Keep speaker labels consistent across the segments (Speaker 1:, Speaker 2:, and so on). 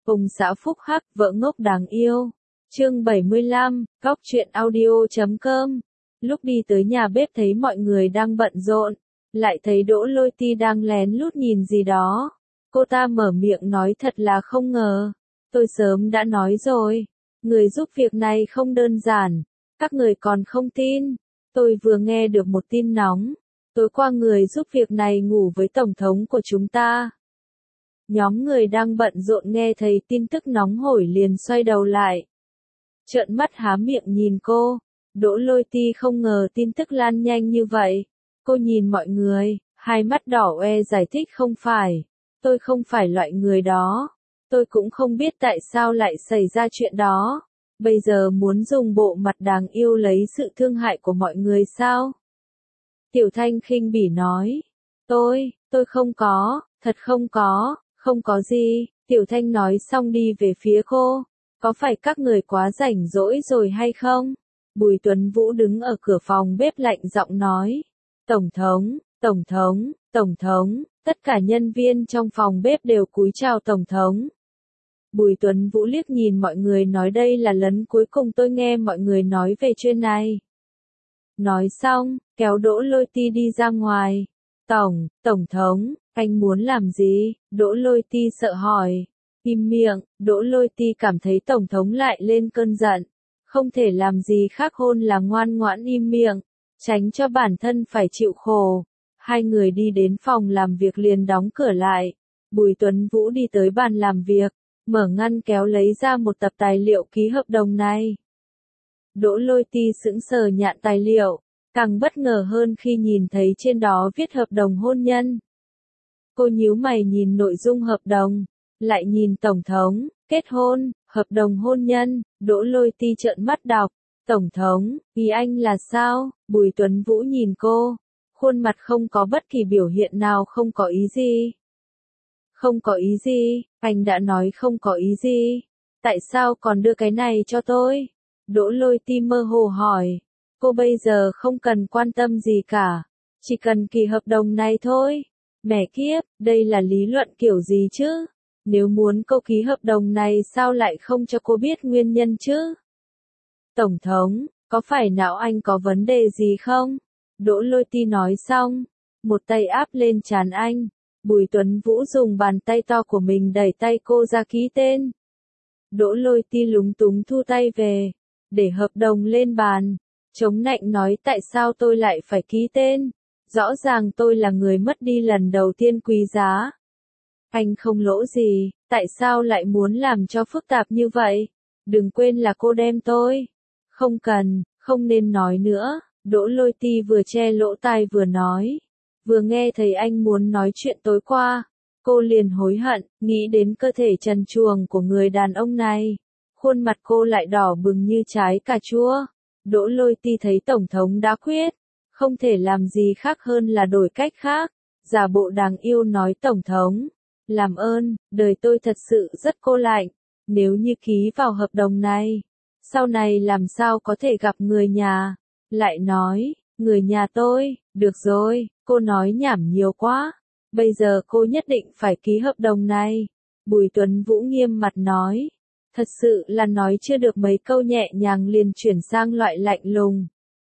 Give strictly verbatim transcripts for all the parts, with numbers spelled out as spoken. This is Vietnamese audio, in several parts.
Speaker 1: Ông xã phúc hắc, vợ ngốc đáng yêu. Chương bảy mươi lăm, góc truyện audio chấm com. Lúc đi tới nhà bếp thấy mọi người đang bận rộn, lại thấy Đỗ Lôi Ti đang lén lút nhìn gì đó. Cô ta mở miệng nói thật là không ngờ. Tôi sớm đã nói rồi, người giúp việc này không đơn giản, các người còn không tin. Tôi vừa nghe được một tin nóng, tối qua người giúp việc này ngủ với tổng thống của chúng ta. Nhóm người đang bận rộn nghe thấy tin tức nóng hổi liền xoay đầu lại. Trợn mắt há miệng nhìn cô, Đỗ Lôi Ti không ngờ tin tức lan nhanh như vậy. Cô nhìn mọi người, hai mắt đỏ hoe giải thích không phải, tôi không phải loại người đó. Tôi cũng không biết tại sao lại xảy ra chuyện đó. Bây giờ muốn dùng bộ mặt đáng yêu lấy sự thương hại của mọi người sao? Tiểu Thanh khinh bỉ nói. Tôi, tôi không có, thật không có, không có gì. Tiểu Thanh nói xong đi về phía cô. Có phải các người quá rảnh rỗi rồi hay không? Bùi Tuấn Vũ đứng ở cửa phòng bếp lạnh giọng nói. Tổng thống, Tổng thống, Tổng thống, tất cả nhân viên trong phòng bếp đều cúi chào Tổng thống. Bùi Tuấn Vũ liếc nhìn mọi người nói đây là lần cuối cùng tôi nghe mọi người nói về chuyện này. Nói xong, kéo Đỗ Lôi Ti đi ra ngoài. Tổng, Tổng thống, anh muốn làm gì? Đỗ Lôi Ti sợ hỏi. Im miệng, Đỗ Lôi Ti cảm thấy Tổng thống lại lên cơn giận. Không thể làm gì khác hơn là ngoan ngoãn im miệng, tránh cho bản thân phải chịu khổ. Hai người đi đến phòng làm việc liền đóng cửa lại. Bùi Tuấn Vũ đi tới bàn làm việc, mở ngăn kéo lấy ra một tập tài liệu ký hợp đồng này. Đỗ Lôi Ti sững sờ nhặt tài liệu, càng bất ngờ hơn khi nhìn thấy trên đó viết hợp đồng hôn nhân. Cô nhíu mày nhìn nội dung hợp đồng, lại nhìn Tổng thống, kết hôn, hợp đồng hôn nhân. Đỗ Lôi Ti trợn mắt đọc. Tổng thống, ý anh là sao? Bùi Tuấn Vũ nhìn cô, khuôn mặt không có bất kỳ biểu hiện nào không có ý gì. Không có ý gì, anh đã nói không có ý gì. Tại sao còn đưa cái này cho tôi? Đỗ Lôi Ti mơ hồ hỏi. Cô bây giờ không cần quan tâm gì cả, chỉ cần ký hợp đồng này thôi. Mẹ kiếp, đây là lý luận kiểu gì chứ? Nếu muốn cô ký hợp đồng này sao lại không cho cô biết nguyên nhân chứ? Tổng thống, có phải não anh có vấn đề gì không? Đỗ Lôi Ti nói xong, một tay áp lên trán anh. Bùi Tuấn Vũ dùng bàn tay to của mình đẩy tay cô ra ký tên. Đỗ Lôi Ti lúng túng thu tay về, để hợp đồng lên bàn, chống nạnh nói tại sao tôi lại phải ký tên? Rõ ràng tôi là người mất đi lần đầu tiên quý giá. Anh không lỗ gì, tại sao lại muốn làm cho phức tạp như vậy? Đừng quên là cô đem tôi. Không cần, không nên nói nữa. Đỗ Lôi Ti vừa che lỗ tai vừa nói. Vừa nghe thấy anh muốn nói chuyện tối qua, cô liền hối hận, nghĩ đến cơ thể trần truồng của người đàn ông này. Khuôn mặt cô lại đỏ bừng như trái cà chua. Đỗ Lôi Ti thấy Tổng thống đã quyết, không thể làm gì khác hơn là đổi cách khác. Giả bộ đáng yêu nói Tổng thống, làm ơn, đời tôi thật sự rất cô lạnh. Nếu như ký vào hợp đồng này, sau này làm sao có thể gặp người nhà? Lại nói, người nhà tôi, được rồi, cô nói nhảm nhiều quá. Bây giờ cô nhất định phải ký hợp đồng này. Bùi Tuấn Vũ nghiêm mặt nói. Thật sự là nói chưa được mấy câu nhẹ nhàng liền chuyển sang loại lạnh lùng.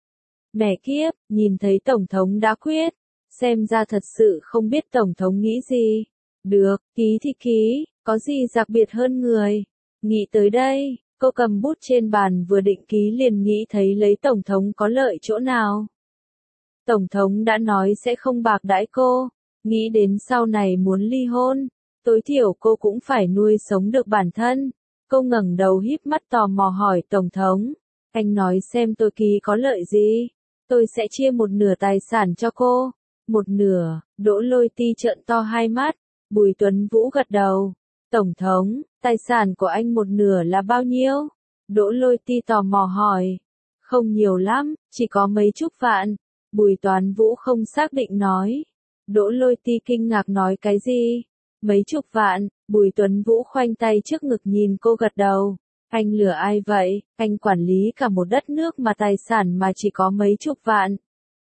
Speaker 1: Mẹ kiếp, nhìn thấy Tổng thống đã quyết, xem ra thật sự không biết Tổng thống nghĩ gì. Được, ký thì ký, có gì đặc biệt hơn người. Nghĩ tới đây, cô cầm bút trên bàn vừa định ký liền nghĩ thấy lấy Tổng thống có lợi chỗ nào. Tổng thống đã nói sẽ không bạc đãi cô, nghĩ đến sau này muốn ly hôn, tối thiểu cô cũng phải nuôi sống được bản thân. Cô ngẩng đầu híp mắt tò mò hỏi Tổng thống, anh nói xem tôi ký có lợi gì? Tôi sẽ chia một nửa tài sản cho cô. Một nửa? Đỗ Lôi Ti trợn to hai mắt. Bùi Tuấn Vũ gật đầu. Tổng thống, tài sản của anh một nửa là bao nhiêu? Đỗ Lôi Ti tò mò hỏi. Không nhiều lắm, chỉ có mấy chục vạn. Bùi Tuấn Vũ không xác định nói. Đỗ Lôi Ti kinh ngạc nói cái gì? Mấy chục vạn? Bùi Tuấn Vũ khoanh tay trước ngực nhìn cô gật đầu. Anh lừa ai vậy? Anh quản lý cả một đất nước mà tài sản mà chỉ có mấy chục vạn.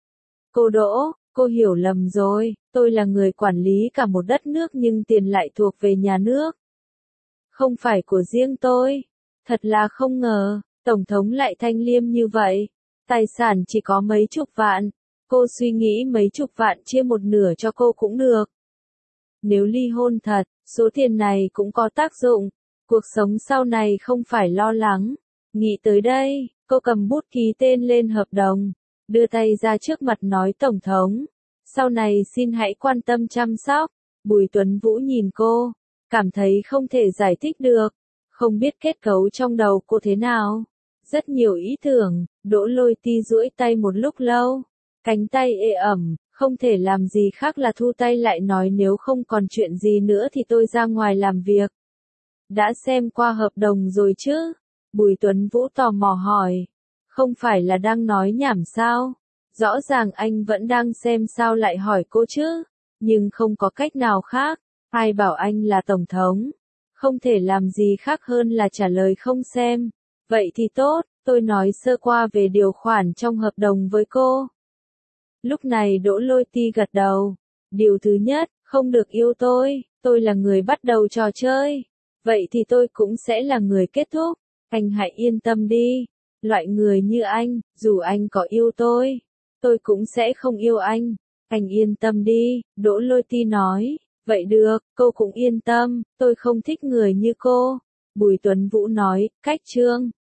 Speaker 1: Cô Đỗ, cô hiểu lầm rồi, tôi là người quản lý cả một đất nước nhưng tiền lại thuộc về nhà nước. không phải của riêng tôi. Thật là không ngờ, Tổng thống lại thanh liêm như vậy. Tài sản chỉ có mấy chục vạn. Cô suy nghĩ mấy chục vạn chia một nửa cho cô cũng được. Nếu ly hôn thật, số tiền này cũng có tác dụng. Cuộc sống sau này không phải lo lắng. Nghĩ tới đây, cô cầm bút ký tên lên hợp đồng. Đưa tay ra trước mặt nói Tổng thống. Sau này xin hãy quan tâm chăm sóc. Bùi Tuấn Vũ nhìn cô. Cảm thấy không thể giải thích được. Không biết kết cấu trong đầu cô thế nào. Rất nhiều ý tưởng. Đỗ Lôi Ti duỗi tay một lúc lâu. Cánh tay ê ẩm. Không thể làm gì khác là thu tay lại nói nếu không còn chuyện gì nữa thì tôi ra ngoài làm việc. Đã xem qua hợp đồng rồi chứ? Bùi Tuấn Vũ tò mò hỏi. Không phải là đang nói nhảm sao? Rõ ràng anh vẫn đang xem sao lại hỏi cô chứ? Nhưng không có cách nào khác. Ai bảo anh là Tổng thống? Không thể làm gì khác hơn là trả lời không xem. Vậy thì tốt, tôi nói sơ qua về điều khoản trong hợp đồng với cô. Lúc này Đỗ Lôi Ti gật đầu. Điều thứ nhất, không được yêu tôi, tôi là người bắt đầu trò chơi. Vậy thì tôi cũng sẽ là người kết thúc. Anh hãy yên tâm đi. Loại người như anh, dù anh có yêu tôi, tôi cũng sẽ không yêu anh. Anh yên tâm đi, Đỗ Lôi Ti nói. Vậy được, cô cũng yên tâm, tôi không thích người như cô. Bùi Tuấn Vũ nói, cách chương.